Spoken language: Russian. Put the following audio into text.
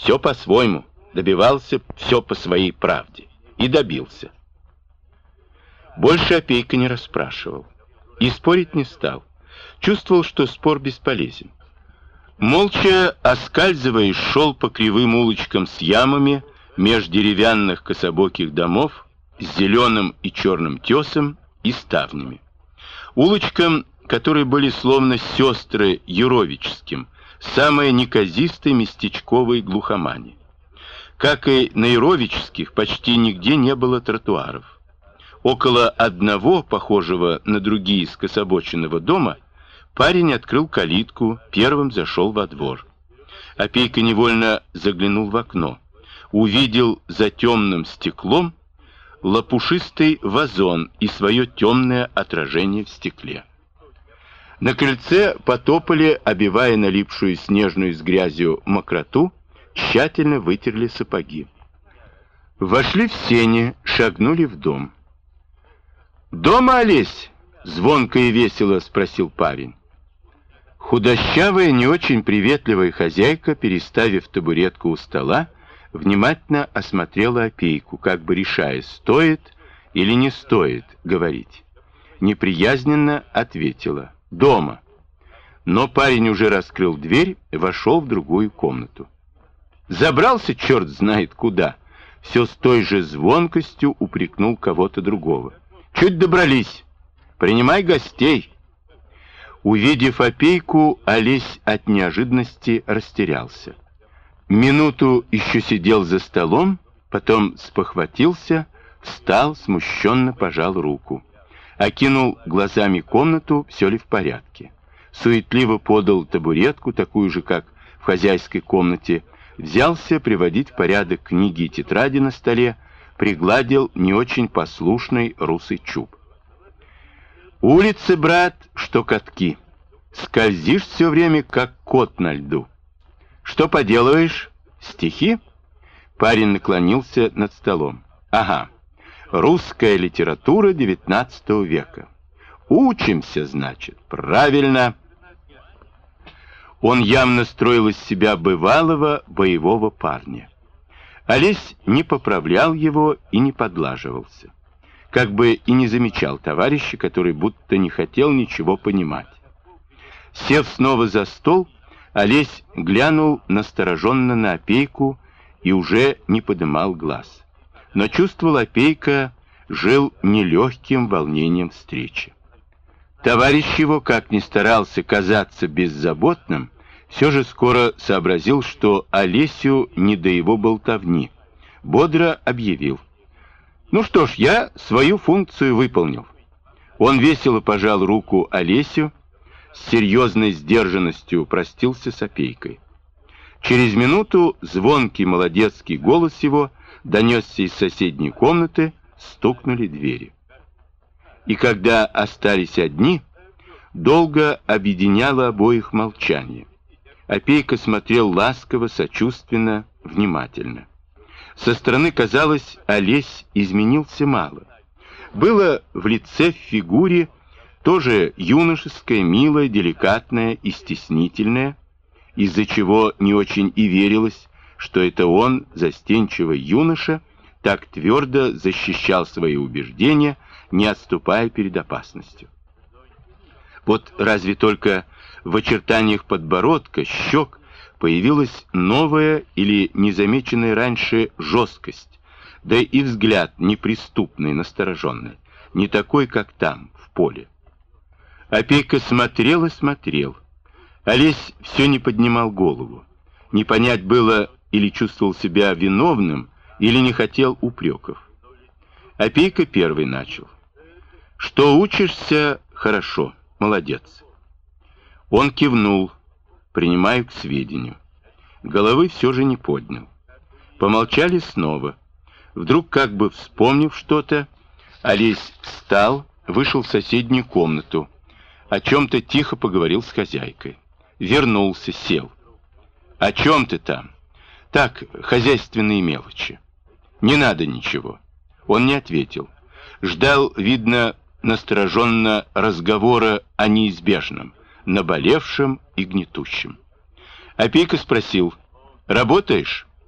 все по-своему, добивался все по своей правде. И добился. Больше Опейка не расспрашивал. И спорить не стал. Чувствовал, что спор бесполезен. Молча, оскальзываясь, шел по кривым улочкам с ямами меж деревянных кособоких домов с зеленым и черным тесом и ставнями. Улочкам, которые были словно сестры Юровическим, самой неказистой местечковой глухомани. Как и на Юровических, почти нигде не было тротуаров. Около одного, похожего на другие скособоченного дома, парень открыл калитку, первым зашел во двор. Опейка невольно заглянул в окно. Увидел за темным стеклом лопушистый вазон и свое темное отражение в стекле. На крыльце потопали, обивая налипшую снежную с грязью мокроту, тщательно вытерли сапоги. Вошли в сени, шагнули в дом. «Дома, Олесь?» — звонко и весело спросил парень. Худощавая, не очень приветливая хозяйка, переставив табуретку у стола, внимательно осмотрела Опейку, как бы решая, стоит или не стоит говорить. Неприязненно ответила: «Дома». Но парень уже раскрыл дверь и вошел в другую комнату. Забрался черт знает куда. Все с той же звонкостью упрекнул кого-то другого. «Чуть добрались. Принимай гостей». Увидев Опейку, Олесь от неожиданности растерялся. Минуту еще сидел за столом, потом спохватился, встал, смущенно пожал руку. Окинул глазами комнату, все ли в порядке. Суетливо подал табуретку, такую же, как в хозяйской комнате, взялся приводить в порядок книги и тетради на столе, пригладил не очень послушный русый чуб. «Улицы, брат, что катки. Скользишь все время, как кот на льду. Что поделываешь? Стихи?» Парень наклонился над столом. «Ага. Русская литература XIX века. Учимся, значит. Правильно». Он явно строил из себя бывалого боевого парня. Олесь не поправлял его и не подлаживался. Как бы и не замечал товарища, который будто не хотел ничего понимать. Сев снова за стол, Олесь глянул настороженно на Опейку и уже не подымал глаз. Но чувствовал, Опейка жил нелегким волнением встречи. Товарищ его, как ни старался казаться беззаботным, все же скоро сообразил, что Олесю не до его болтовни. Бодро объявил: «Ну что ж, я свою функцию выполнил». Он весело пожал руку Олесю, с серьезной сдержанностью простился с Опейкой. Через минуту звонкий молодецкий голос его донесся из соседней комнаты, стукнули двери. И когда остались одни, долго объединяло обоих молчание. Опейка смотрел ласково, сочувственно, внимательно. Со стороны казалось, Олесь изменился мало. Было в лице, в фигуре тоже юношеское, милое, деликатное и стеснительное, из-за чего не очень и верилось, что это он, застенчивый юноша, так твердо защищал свои убеждения, не отступая перед опасностью. Вот разве только в очертаниях подбородка, щек появилась новая или незамеченная раньше жесткость, да и взгляд неприступный, настороженный, не такой, как там, в поле. Опейка смотрел и смотрел. Олесь все не поднимал голову. Не понять было, или чувствовал себя виновным, или не хотел упреков. Опейка первый начал. «Что учишься, хорошо, молодец». Он кивнул, принимаю к сведению. Головы все же не поднял. Помолчали снова. Вдруг, как бы вспомнив что-то, Олесь встал, вышел в соседнюю комнату, о чем-то тихо поговорил с хозяйкой. Вернулся, сел. «О чем ты там?» «Так, хозяйственные мелочи». «Не надо ничего». Он не ответил. Ждал, видно, настороженно разговора о неизбежном, наболевшем и гнетущем. Опейка спросил: «Работаешь?»